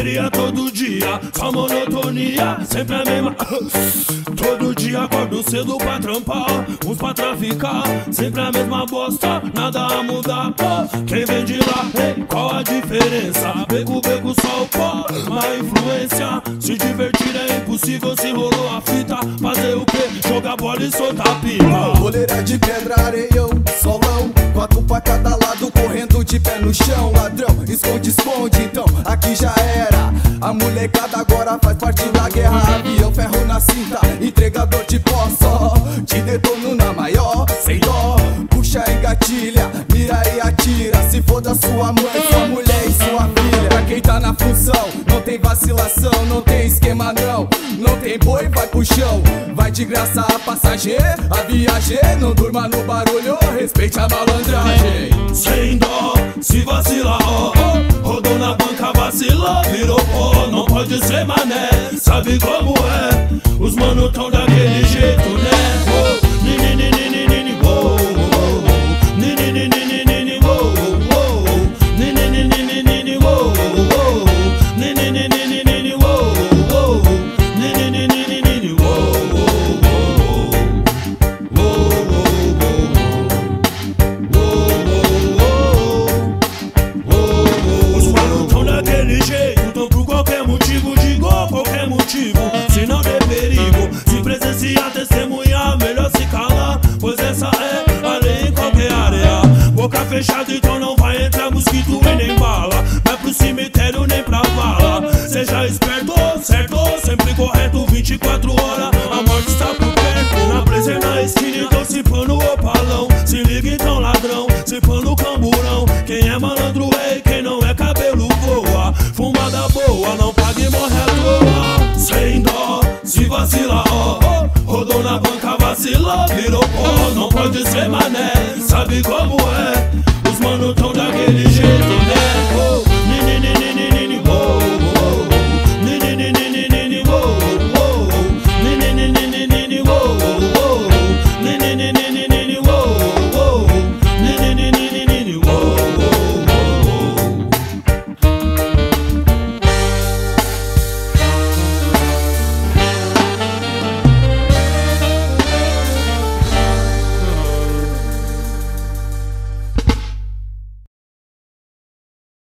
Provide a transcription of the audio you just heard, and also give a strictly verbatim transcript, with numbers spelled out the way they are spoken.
correria todo dia, só monotonia, sempre a mesma. Todo dia acordo cedo pra trampar, uns pra traficar, sempre a mesma bosta, nada a mudar. Quem vem de lá, hey, qual a diferença? Beco, beco, só o pó, má influência. Se divertir é impossível, se rolou a fita. Fazer o que? Jogar bola e soltar pipa. Goleira de pedra, areião, solão, quatro pra cada lado, correndo de pé no chão. Ladrão, esconde, esconde, então aqui já era. A molecada agora faz parte da guerra. Avião, ferro na cinta, entregador de pó só. Te detono na maior, sem dó. Puxa e gatilha, mira e atira. Se for da sua mãe, sua mulher e sua filha. Pra quem tá na função, não tem vacilação, não tem esquema não. Não tem boi, vai pro chão. Vai de graça a passageiro, a viager. Não durma no barulho, respeite a malandragem. Sem dó, se vacilar, ó, ó. Rodou na banca, vacilou, virou pó. Não pode ser mané, sabe como é. Os mano tão daquele jeito, né? Oh, ni, ni, ni, ni, ni, ni, oh, oh, oh. Ni, ni, ni, ni, ni, ni, ni, oh, oh, oh. Ni, ni, ni, ni, ni, ni, ni, oh, oh, oh. Ni, ni, ni, ni, ni, ni, ni, oh, oh, oh. Ni, ni, ni, ni, ni, ni, ni, oh, oh, oh. Oh, oh, oh. Os mano tão daquele jeito, tão por qualquer motivo, digo qualquer motivo, se não der perigo. Se presenciar, testemunhar, melhor se calar, pois essa é a lei em qualquer área. Boca fechada, então não vai entrar mosquito e nem bala. Vai pro cemitério nem pra vala. Seja esperto, certo, sempre correto, vinte e quatro horas, a morte está por perto. Na presa e na esquina, então se pã no opalão. Se liga então ladrão, se pã no camburão. Quem é malandro é e quem não é cabelo voa. Fumada boa, não pague e morre à toa. Sem dó, se vacila, ó, ó. Rodou na banca, vacilou, virou pó. Não pode ser mané, sabe como é.